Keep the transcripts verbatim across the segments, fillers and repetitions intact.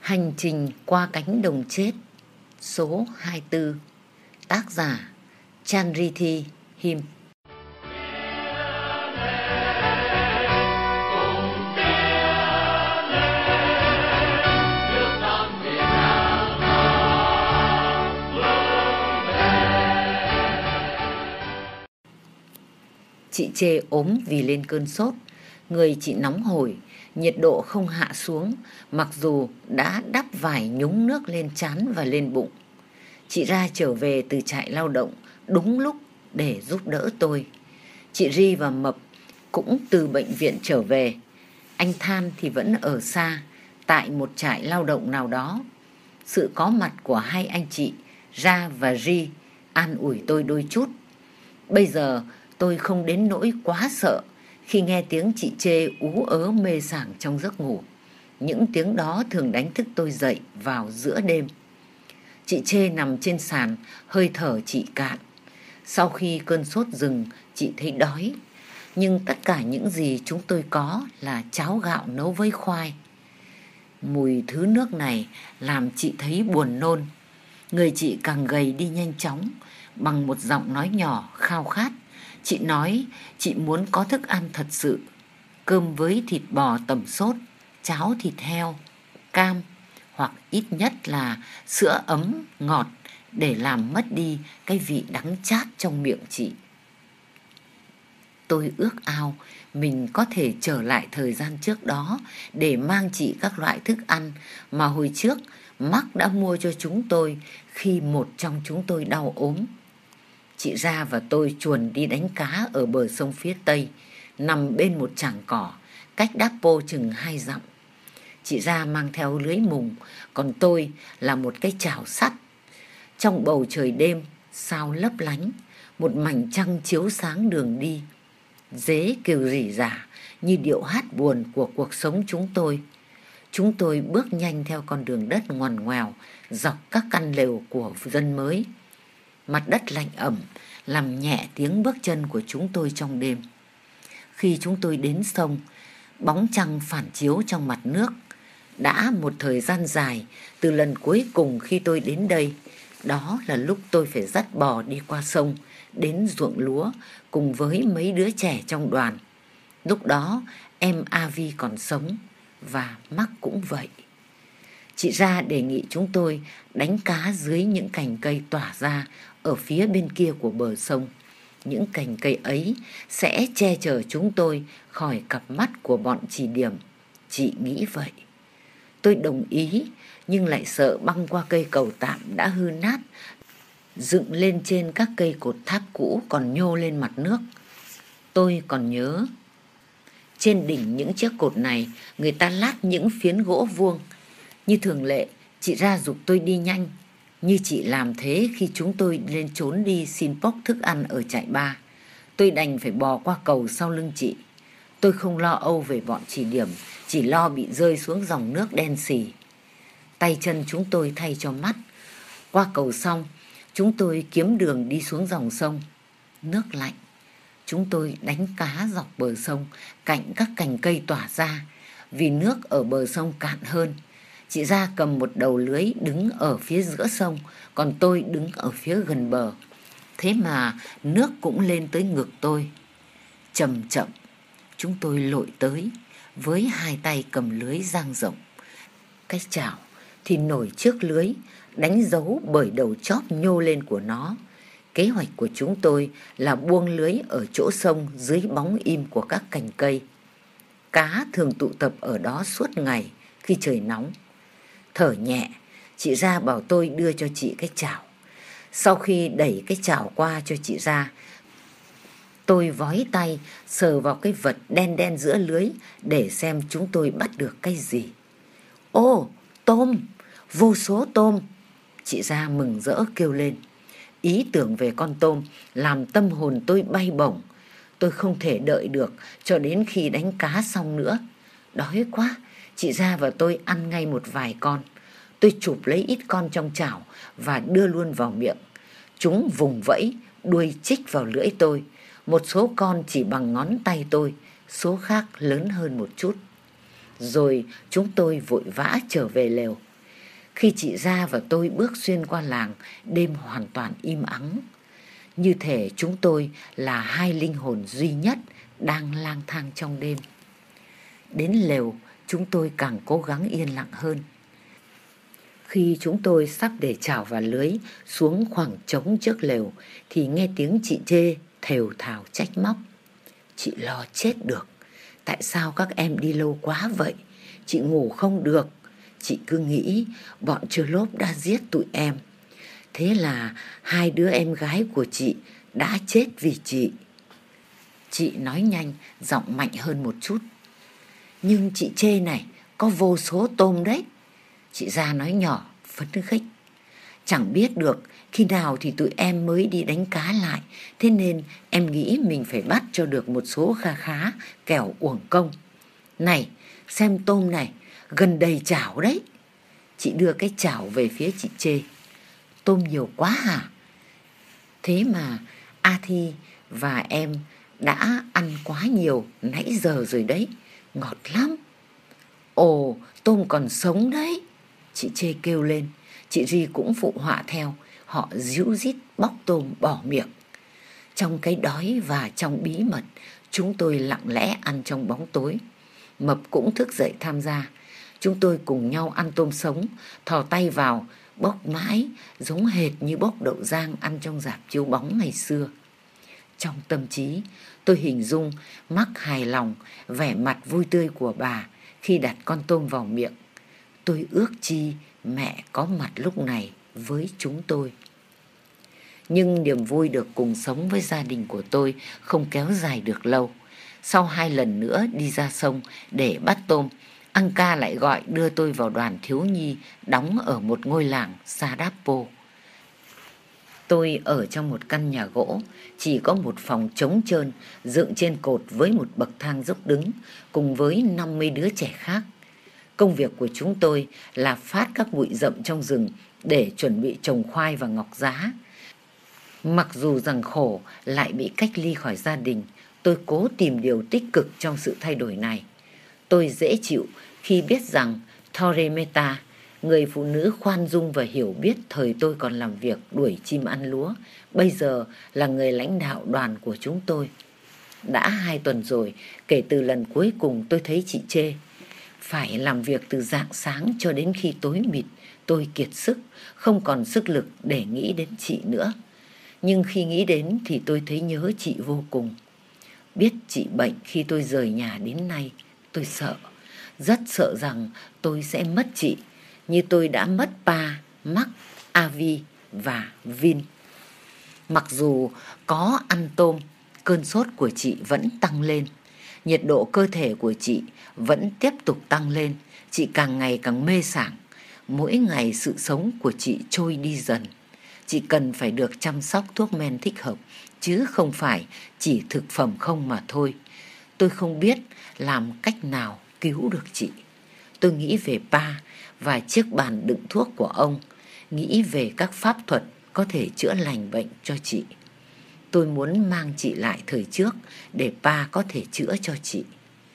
Hành trình qua cánh đồng chết số hai mươi tư. Tác giả Chanrithi Him. Chị Chê ốm vì lên cơn sốt. Người chị nóng hổi, nhiệt độ không hạ xuống, mặc dù đã đắp vải nhúng nước lên trán và lên bụng. Chị Ra trở về từ trại lao động đúng lúc để giúp đỡ tôi. Chị Ri và Mập cũng từ bệnh viện trở về. Anh Than thì vẫn ở xa, tại một trại lao động nào đó. Sự có mặt của hai anh chị Ra và Ri an ủi tôi đôi chút. Bây giờ tôi không đến nỗi quá sợ khi nghe tiếng chị Chê ú ớ mê sảng trong giấc ngủ. Những tiếng đó thường đánh thức tôi dậy vào giữa đêm. Chị Chê nằm trên sàn, hơi thở chị cạn. Sau khi cơn sốt dừng, chị thấy đói. Nhưng tất cả những gì chúng tôi có là cháo gạo nấu với khoai. Mùi thứ nước này làm chị thấy buồn nôn. Người chị càng gầy đi nhanh chóng. Bằng một giọng nói nhỏ khao khát, chị nói chị muốn có thức ăn thật sự. Cơm với thịt bò tẩm sốt, cháo thịt heo, cam, hoặc ít nhất là sữa ấm, ngọt để làm mất đi cái vị đắng chát trong miệng chị. Tôi ước ao mình có thể trở lại thời gian trước đó để mang chị các loại thức ăn mà hồi trước Mark đã mua cho chúng tôi khi một trong chúng tôi đau ốm. Chị Ra và tôi chuồn đi đánh cá ở bờ sông phía tây, nằm bên một trảng cỏ, cách Đáp Pô chừng hai dặm. Chị Ra mang theo lưới mùng, còn tôi là một cái chảo sắt. Trong bầu trời đêm, sao lấp lánh, một mảnh trăng chiếu sáng đường đi. Dế kêu rỉ rả như điệu hát buồn của cuộc sống chúng tôi. Chúng tôi bước nhanh theo con đường đất ngoằn ngoèo, dọc các căn lều của dân mới. Mặt đất lạnh ẩm làm nhẹ tiếng bước chân của chúng tôi trong đêm. Khi chúng tôi đến sông, bóng trăng phản chiếu trong mặt nước. Đã một thời gian dài từ lần cuối cùng khi tôi đến đây, đó là lúc tôi phải dắt bò đi qua sông đến ruộng lúa cùng với mấy đứa trẻ trong đoàn. Lúc đó em Avi còn sống và Mark cũng vậy. Chị Ra đề nghị chúng tôi đánh cá dưới những cành cây tỏa ra ở phía bên kia của bờ sông. Những cành cây ấy sẽ che chở chúng tôi khỏi cặp mắt của bọn chỉ điểm. Chị nghĩ vậy. Tôi đồng ý, nhưng lại sợ băng qua cây cầu tạm đã hư nát, dựng lên trên các cây cột tháp cũ còn nhô lên mặt nước. Tôi còn nhớ, trên đỉnh những chiếc cột này, người ta lát những phiến gỗ vuông. Như thường lệ, chị Ra giục tôi đi nhanh, như chị làm thế khi chúng tôi lên trốn đi xin bốc thức ăn ở trại ba. Tôi đành phải bò qua cầu sau lưng chị. Tôi không lo âu về bọn chỉ điểm, chỉ lo bị rơi xuống dòng nước đen xì. Tay chân chúng tôi thay cho mắt. Qua cầu xong, chúng tôi kiếm đường đi xuống dòng sông. Nước lạnh. Chúng tôi đánh cá dọc bờ sông, cạnh các cành cây tỏa ra, vì nước ở bờ sông cạn hơn. Chị Ra cầm một đầu lưới đứng ở phía giữa sông, còn tôi đứng ở phía gần bờ. Thế mà nước cũng lên tới ngực tôi. Chậm chậm, chúng tôi lội tới, với hai tay cầm lưới dang rộng. Cái chảo thì nổi trước lưới, đánh dấu bởi đầu chóp nhô lên của nó. Kế hoạch của chúng tôi là buông lưới ở chỗ sông dưới bóng im của các cành cây. Cá thường tụ tập ở đó suốt ngày khi trời nóng. Thở nhẹ, chị Ra bảo tôi đưa cho chị cái chảo. Sau khi đẩy cái chảo qua cho chị Ra, tôi vói tay sờ vào cái vật đen đen giữa lưới để xem chúng tôi bắt được cái gì. Ô, tôm, vô số tôm! Chị Ra mừng rỡ kêu lên. Ý tưởng về con tôm làm tâm hồn tôi bay bổng. Tôi không thể đợi được cho đến khi đánh cá xong nữa. Đói quá, chị Ra và tôi ăn ngay một vài con. Tôi chụp lấy ít con trong chảo và đưa luôn vào miệng. Chúng vùng vẫy, đuôi chích vào lưỡi tôi. Một số con chỉ bằng ngón tay tôi, số khác lớn hơn một chút. Rồi chúng tôi vội vã trở về lều. Khi chị Gia và tôi bước xuyên qua làng, đêm hoàn toàn im ắng. Như thể chúng tôi là hai linh hồn duy nhất đang lang thang trong đêm. Đến lều, chúng tôi càng cố gắng yên lặng hơn. Khi chúng tôi sắp để chảo vào lưới xuống khoảng trống trước lều thì nghe tiếng chị Chê thều thào trách móc. Chị lo chết được. Tại sao các em đi lâu quá vậy? Chị ngủ không được. Chị cứ nghĩ bọn Trơ Lốp đã giết tụi em. Thế là hai đứa em gái của chị đã chết vì chị. Chị nói nhanh, giọng mạnh hơn một chút. Nhưng chị Chê này, có vô số tôm đấy. Chị Gia nói nhỏ, phấn khích. Chẳng biết được khi nào thì tụi em mới đi đánh cá lại. Thế nên em nghĩ mình phải bắt cho được một số kha khá, kẻo uổng công. Này, xem tôm này, gần đầy chảo đấy. Chị đưa cái chảo về phía chị Chê. Tôm nhiều quá hả? Thế mà A Thi và em đã ăn quá nhiều nãy giờ rồi đấy. Ngọt lắm. Ồ, tôm còn sống đấy. Chị Chê kêu lên. Chị Ri cũng phụ họa theo. Họ díu dít bóc tôm bỏ miệng. Trong cái đói và trong bí mật, chúng tôi lặng lẽ ăn trong bóng tối. Mập cũng thức dậy tham gia. Chúng tôi cùng nhau ăn tôm sống, thò tay vào, bốc mãi, giống hệt như bốc đậu rang ăn trong rạp chiếu bóng ngày xưa. Trong tâm trí, tôi hình dung Mắc hài lòng, vẻ mặt vui tươi của bà khi đặt con tôm vào miệng. Tôi ước chi mẹ có mặt lúc này với chúng tôi. Nhưng niềm vui được cùng sống với gia đình của tôi không kéo dài được lâu. Sau hai lần nữa đi ra sông để bắt tôm, Anh Ca lại gọi đưa tôi vào đoàn thiếu nhi đóng ở một ngôi làng Sadapo. Tôi ở trong một căn nhà gỗ, chỉ có một phòng trống trơn dựng trên cột với một bậc thang dốc đứng cùng với năm mươi đứa trẻ khác. Công việc của chúng tôi là phát các bụi rậm trong rừng để chuẩn bị trồng khoai và ngọc giá. Mặc dù rằng khổ lại bị cách ly khỏi gia đình, tôi cố tìm điều tích cực trong sự thay đổi này. Tôi dễ chịu khi biết rằng Thoremeta, người phụ nữ khoan dung và hiểu biết thời tôi còn làm việc đuổi chim ăn lúa, bây giờ là người lãnh đạo đoàn của chúng tôi. Đã hai tuần rồi kể từ lần cuối cùng tôi thấy chị Chê. Phải làm việc từ rạng sáng cho đến khi tối mịt, tôi kiệt sức, không còn sức lực để nghĩ đến chị nữa. Nhưng khi nghĩ đến thì tôi thấy nhớ chị vô cùng. Biết chị bệnh khi tôi rời nhà đến nay, tôi sợ, rất sợ rằng tôi sẽ mất chị, như tôi đã mất Pa, Mắc, Avi và Vin. Mặc dù có ăn tôm, cơn sốt của chị vẫn tăng lên. Nhiệt độ cơ thể của chị vẫn tiếp tục tăng lên. Chị càng ngày càng mê sảng. Mỗi ngày sự sống của chị trôi đi dần. Chị cần phải được chăm sóc thuốc men thích hợp, chứ không phải chỉ thực phẩm không mà thôi. Tôi không biết làm cách nào cứu được chị. Tôi nghĩ về Pa và chiếc bàn đựng thuốc của ông, nghĩ về các pháp thuật có thể chữa lành bệnh cho chị. Tôi muốn mang chị lại thời trước để Pa có thể chữa cho chị.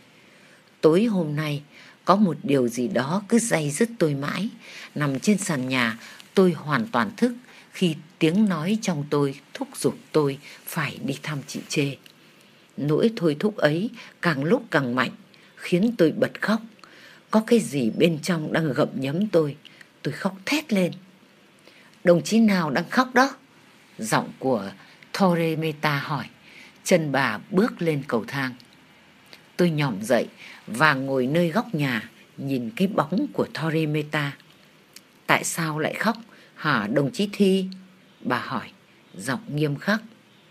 Tối hôm nay có một điều gì đó cứ day dứt tôi mãi. Nằm trên sàn nhà, tôi hoàn toàn thức khi tiếng nói trong tôi thúc giục tôi phải đi thăm chị Chê. Nỗi thôi thúc ấy càng lúc càng mạnh, khiến tôi bật khóc. Có cái gì bên trong đang gặm nhấm tôi. Tôi khóc thét lên. Đồng chí nào đang khóc đó? Giọng của Thoremeta hỏi. Chân bà bước lên cầu thang. Tôi nhỏm dậy và ngồi nơi góc nhà, nhìn cái bóng của Thoremeta. Tại sao lại khóc hả đồng chí Thi? Bà hỏi, giọng nghiêm khắc.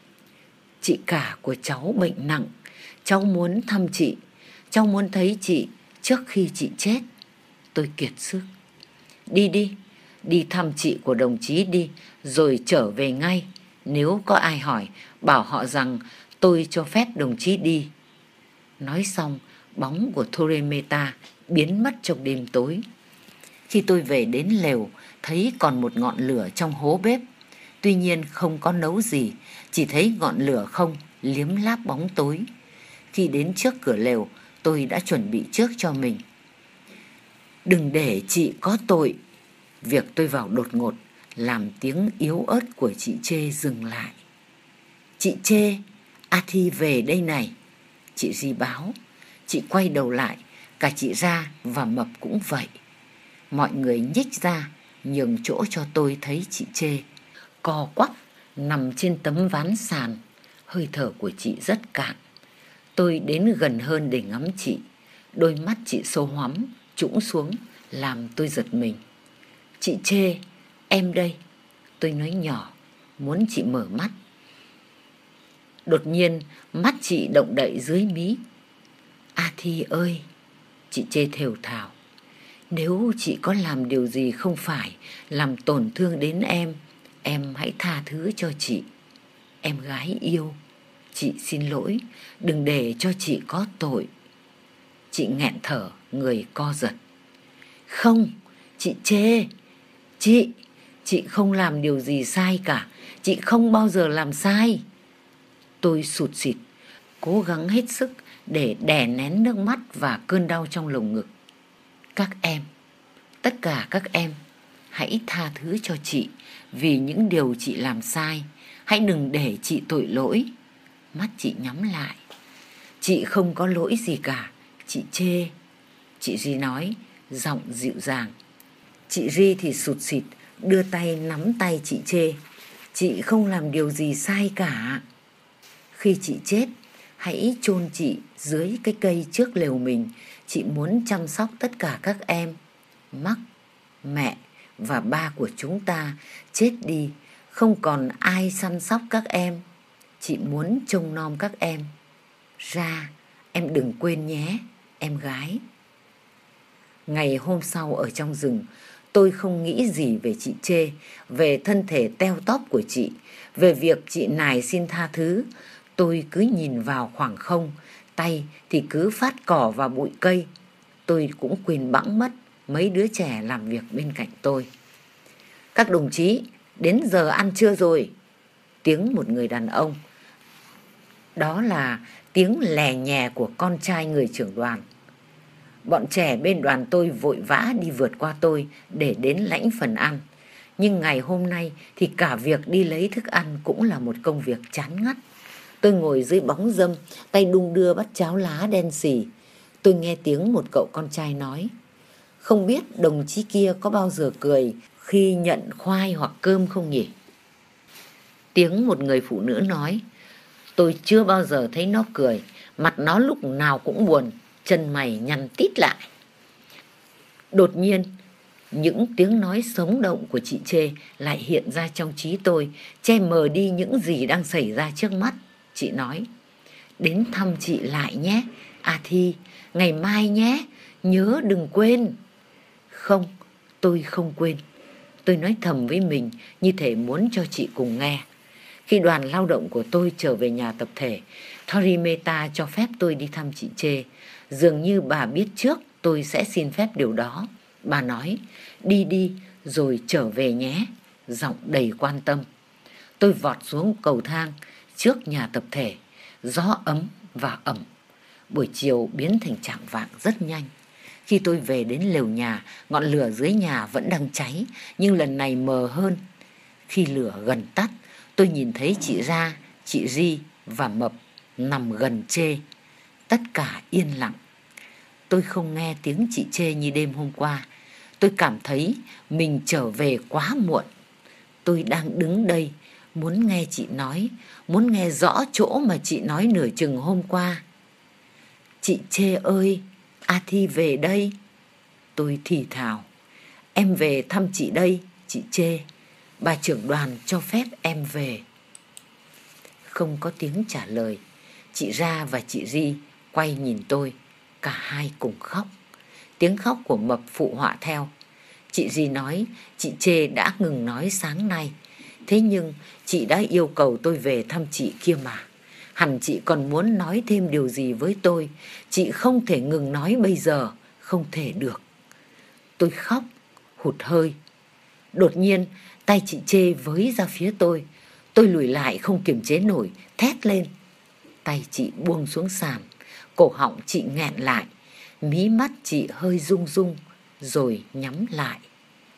Chị cả của cháu bệnh nặng. Cháu muốn thăm chị. Cháu muốn thấy chị trước khi chị chết. Tôi kiệt sức. Đi đi, đi thăm chị của đồng chí đi, rồi trở về ngay. Nếu có ai hỏi, bảo họ rằng tôi cho phép đồng chí đi. Nói xong, bóng của Thoremeta biến mất trong đêm tối. Khi tôi về đến lều, thấy còn một ngọn lửa trong hố bếp. Tuy nhiên không có nấu gì, chỉ thấy ngọn lửa không liếm láp bóng tối. Khi đến trước cửa lều, tôi đã chuẩn bị trước cho mình. Đừng để chị có tội. Việc tôi vào đột ngột làm tiếng yếu ớt của chị Chê dừng lại. Chị Chê, A Thi về đây này, chị Ri báo. Chị quay đầu lại, cả chị Ra và Mập cũng vậy. Mọi người nhích ra nhường chỗ cho tôi thấy chị Chê co quắp nằm trên tấm ván sàn. Hơi thở của chị rất cạn. Tôi đến gần hơn để ngắm chị. Đôi mắt chị sâu hoắm trũng xuống làm tôi giật mình. Chị Chê, em đây, tôi nói nhỏ, muốn chị mở mắt. Đột nhiên mắt chị động đậy dưới mí. A Thi ơi, chị Chê thều thào, nếu chị có làm điều gì không phải làm tổn thương đến em, em hãy tha thứ cho chị. Em gái yêu, chị xin lỗi, đừng để cho chị có tội. Chị nghẹn thở, người co giật. Không, chị Chê, chị, chị không làm điều gì sai cả, chị không bao giờ làm sai. Tôi sụt sịt, cố gắng hết sức để đè nén nước mắt và cơn đau trong lồng ngực. Các em, tất cả các em, hãy tha thứ cho chị vì những điều chị làm sai. Hãy đừng để chị tội lỗi. Mắt chị nhắm lại. Chị không có lỗi gì cả, chị Chê. Chị Ri nói, giọng dịu dàng. Chị Ri thì sụt sịt, đưa tay nắm tay chị Chê. Chị không làm điều gì sai cả. Khi chị chết, hãy chôn chị dưới cái cây trước lều mình. Chị muốn chăm sóc tất cả các em. Mắc, mẹ và ba của chúng ta chết đi, không còn ai săn sóc các em. Chị muốn trông nom các em. Ra, em đừng quên nhé, em gái. Ngày hôm sau ở trong rừng, tôi không nghĩ gì về chị Chê, về thân thể teo tóp của chị, về việc chị nài xin tha thứ. Tôi cứ nhìn vào khoảng không, tay thì cứ phát cỏ vào bụi cây. Tôi cũng quên bẵng mất mấy đứa trẻ làm việc bên cạnh tôi. Các đồng chí, đến giờ ăn trưa rồi. Tiếng một người đàn ông. Đó là tiếng lè nhè của con trai người trưởng đoàn. Bọn trẻ bên đoàn tôi vội vã đi vượt qua tôi để đến lãnh phần ăn. Nhưng ngày hôm nay thì cả việc đi lấy thức ăn cũng là một công việc chán ngắt. Tôi ngồi dưới bóng râm, tay đung đưa bát cháo lá đen xì. Tôi nghe tiếng một cậu con trai nói, không biết đồng chí kia có bao giờ cười khi nhận khoai hoặc cơm không nhỉ? Tiếng một người phụ nữ nói, tôi chưa bao giờ thấy nó cười, mặt nó lúc nào cũng buồn, chân mày nhăn tít lại. Đột nhiên, những tiếng nói sống động của chị Chê lại hiện ra trong trí tôi, che mờ đi những gì đang xảy ra trước mắt. Chị nói, đến thăm chị lại nhé, A Thi, ngày mai nhé, nhớ đừng quên. Không, tôi không quên. Tôi nói thầm với mình như thể muốn cho chị cùng nghe. Khi đoàn lao động của tôi trở về nhà tập thể, Thori Mehta cho phép tôi đi thăm chị Chê. Dường như bà biết trước tôi sẽ xin phép điều đó. Bà nói, đi đi rồi trở về nhé, giọng đầy quan tâm. Tôi vọt xuống cầu thang trước nhà tập thể. Gió ấm và ẩm. Buổi chiều biến thành chạng vạng rất nhanh. Khi tôi về đến lều nhà, ngọn lửa dưới nhà vẫn đang cháy, nhưng lần này mờ hơn. Khi lửa gần tắt, tôi nhìn thấy chị Ra, chị Ri và Mập nằm gần Chê. Tất cả yên lặng. Tôi không nghe tiếng chị Chê như đêm hôm qua. Tôi cảm thấy mình trở về quá muộn. Tôi đang đứng đây, muốn nghe chị nói, muốn nghe rõ chỗ mà chị nói nửa chừng hôm qua. Chị Chê ơi, A Thi về đây. Tôi thì thào, em về thăm chị đây, chị Chê. Bà trưởng đoàn cho phép em về. Không có tiếng trả lời. Chị Ra và chị Ri quay nhìn tôi. Cả hai cùng khóc. Tiếng khóc của Mập phụ họa theo. Chị Ri nói chị Chê đã ngừng nói sáng nay. Thế nhưng chị đã yêu cầu tôi về thăm chị kia mà. Hẳn chị còn muốn nói thêm điều gì với tôi. Chị không thể ngừng nói bây giờ. Không thể được. Tôi khóc, hụt hơi. Đột nhiên tay chị Chê với ra phía tôi. Tôi lùi lại không kiềm chế nổi, thét lên. Tay chị buông xuống sàn. Cổ họng chị nghẹn lại. Mí mắt chị hơi rung rung rồi nhắm lại.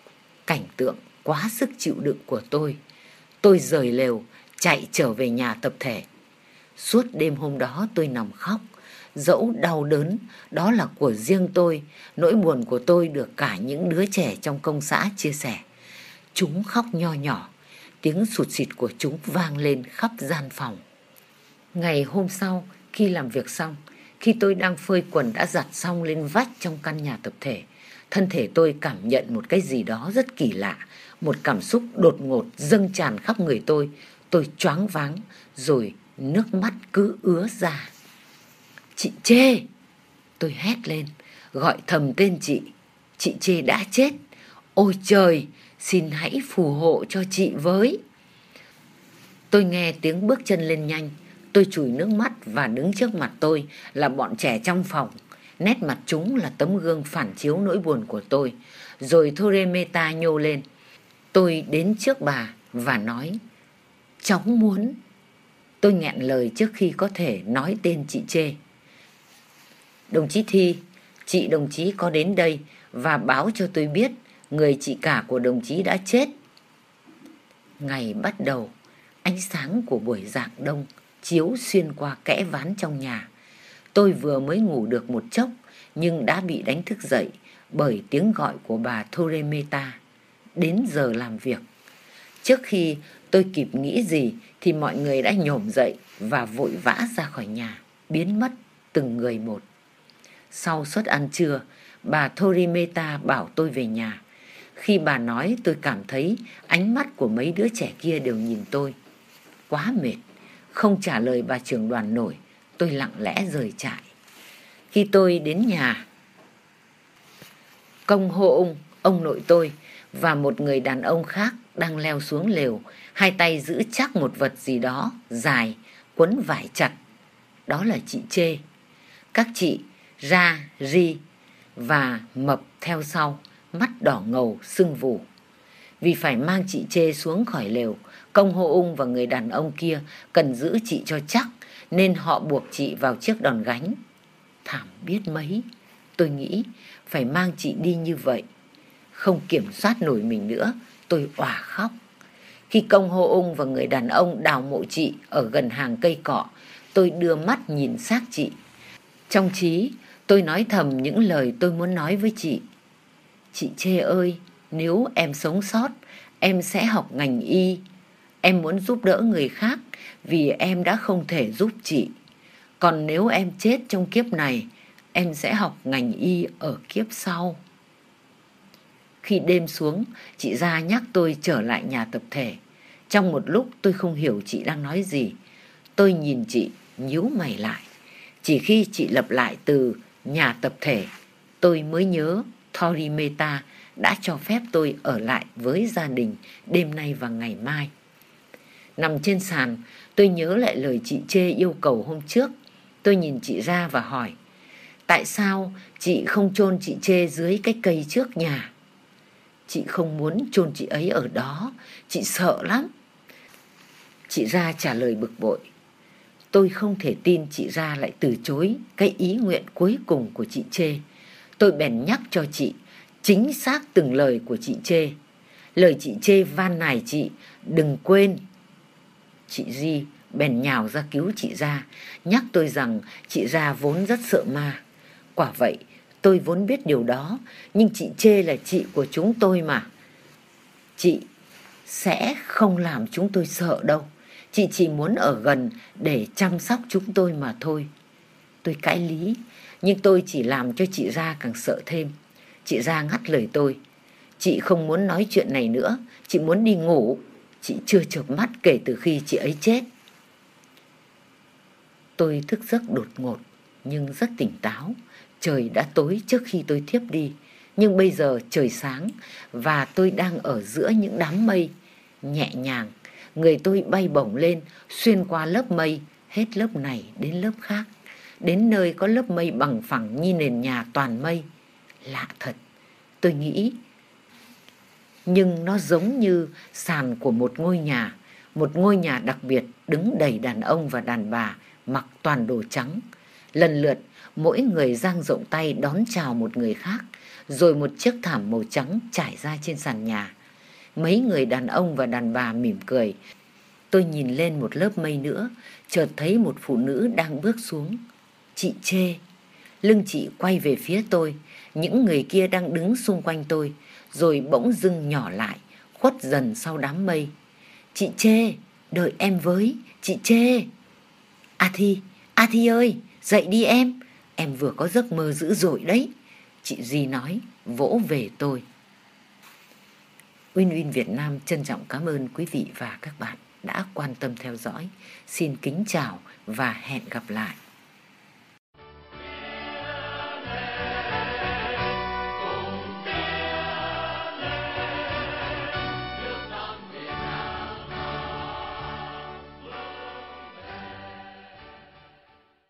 cảnh tượng quá sức chịu đựng của tôi. Tôi rời lều, chạy trở về nhà tập thể. Suốt đêm hôm đó tôi nằm khóc. Dẫu đau đớn, đó là của riêng tôi, nỗi buồn của tôi được cả những đứa trẻ trong công xã chia sẻ. Chúng khóc nho nhỏ, tiếng sụt sịt của chúng vang lên khắp gian phòng. Ngày hôm sau, khi làm việc xong, khi tôi đang phơi quần đã giặt xong lên vách trong căn nhà tập thể, thân thể tôi cảm nhận một cái gì đó rất kỳ lạ. Một cảm xúc đột ngột dâng tràn khắp người tôi. Tôi choáng váng, rồi nước mắt cứ ứa ra. Chị Chê! Tôi hét lên, gọi thầm tên chị. Chị Chê đã chết. Ôi trời, xin hãy phù hộ cho chị với. Tôi nghe tiếng bước chân lên nhanh. Tôi chùi nước mắt và đứng trước mặt tôi là bọn trẻ trong phòng. Nét mặt chúng là tấm gương phản chiếu nỗi buồn của tôi. Rồi Thoremeta nhô lên. Tôi đến trước bà và nói: cháu muốn... Tôi nghẹn lời trước khi có thể nói tên chị Chê. Đồng chí Thi, chị đồng chí có đến đây và báo cho tôi biết người chị cả của đồng chí đã chết. Ngày bắt đầu, ánh sáng của buổi rạng đông chiếu xuyên qua kẽ ván trong nhà. Tôi vừa mới ngủ được một chốc nhưng đã bị đánh thức dậy bởi tiếng gọi của bà Thoremeta. Đến giờ làm việc. Trước khi tôi kịp nghĩ gì thì mọi người đã nhổm dậy và vội vã ra khỏi nhà, biến mất từng người một. Sau suất ăn trưa, bà Thoremeta bảo tôi về nhà. Khi bà nói, tôi cảm thấy ánh mắt của mấy đứa trẻ kia đều nhìn tôi. Quá mệt, không trả lời bà trưởng đoàn nổi, tôi lặng lẽ rời trại. Khi tôi đến nhà, Công Hô Ung, ông nội tôi, và một người đàn ông khác đang leo xuống lều, hai tay giữ chắc một vật gì đó dài, quấn vải chặt. Đó là chị Chê. Các chị Ra, Ri và Mập theo sau, mắt đỏ ngầu, sưng vù. Vì phải mang chị Chê xuống khỏi lều, Công Hô Ung và người đàn ông kia cần giữ chị cho chắc, nên họ buộc chị vào chiếc đòn gánh. Thảm biết mấy, tôi nghĩ phải mang chị đi như vậy. Không kiểm soát nổi mình nữa, tôi òa khóc. Khi Công Hô Ung và người đàn ông đào mộ chị ở gần hàng cây cọ, tôi đưa mắt nhìn xác chị. Trong trí, tôi nói thầm những lời tôi muốn nói với chị. Chị Chê ơi, nếu em sống sót, em sẽ học ngành y. Em muốn giúp đỡ người khác vì em đã không thể giúp chị. Còn nếu em chết trong kiếp này, em sẽ học ngành y ở kiếp sau. Khi đêm xuống, chị Ra nhắc tôi trở lại nhà tập thể. Trong một lúc tôi không hiểu chị đang nói gì. Tôi nhìn chị, nhíu mày lại. Chỉ khi chị lặp lại từ nhà tập thể, tôi mới nhớ Thoremeta đã cho phép tôi ở lại với gia đình đêm nay và ngày mai. Nằm trên sàn, tôi nhớ lại lời chị Chê yêu cầu hôm trước. Tôi nhìn chị Ra và hỏi: tại sao chị không chôn chị Chê dưới cái cây trước nhà? Chị không muốn chôn chị ấy ở đó, chị sợ lắm. Chị Ra trả lời bực bội. Tôi không thể tin chị Ra lại từ chối cái ý nguyện cuối cùng của chị Chê. Tôi bèn nhắc cho chị chính xác từng lời của chị Chê. Lời chị Chê van nài chị đừng quên. Chị Di bèn nhào ra cứu chị Ra, nhắc tôi rằng chị Ra vốn rất sợ ma. Quả vậy, tôi vốn biết điều đó, nhưng chị Chê là chị của chúng tôi mà. Chị sẽ không làm chúng tôi sợ đâu. Chị chỉ muốn ở gần để chăm sóc chúng tôi mà thôi. Tôi cãi lý, nhưng tôi chỉ làm cho chị Ra càng sợ thêm. Chị Ra ngắt lời tôi. Chị không muốn nói chuyện này nữa, chị muốn đi ngủ. Chị chưa chợp mắt kể từ khi chị ấy chết. Tôi thức giấc đột ngột, nhưng rất tỉnh táo. Trời đã tối trước khi tôi thiếp đi, nhưng bây giờ trời sáng và tôi đang ở giữa những đám mây. Nhẹ nhàng, người tôi bay bổng lên, xuyên qua lớp mây, hết lớp này đến lớp khác, đến nơi có lớp mây bằng phẳng như nền nhà toàn mây. Lạ thật, tôi nghĩ. Nhưng nó giống như sàn của một ngôi nhà, một ngôi nhà đặc biệt đứng đầy đàn ông và đàn bà mặc toàn đồ trắng. Lần lượt, mỗi người dang rộng tay đón chào một người khác, rồi một chiếc thảm màu trắng trải ra trên sàn nhà. Mấy người đàn ông và đàn bà mỉm cười. Tôi nhìn lên một lớp mây nữa, chợt thấy một phụ nữ đang bước xuống. Chị Chê. Lưng chị quay về phía tôi. Những người kia đang đứng xung quanh tôi, rồi bỗng dưng nhỏ lại, khuất dần sau đám mây. Chị Chê, đợi em với, chị Chê. A Thi, A Thi ơi, dậy đi em. Em vừa có giấc mơ dữ dội đấy. Chị Duy nói, vỗ về tôi. Win Win Việt Nam trân trọng cảm ơn quý vị và các bạn đã quan tâm theo dõi. Xin kính chào và hẹn gặp lại.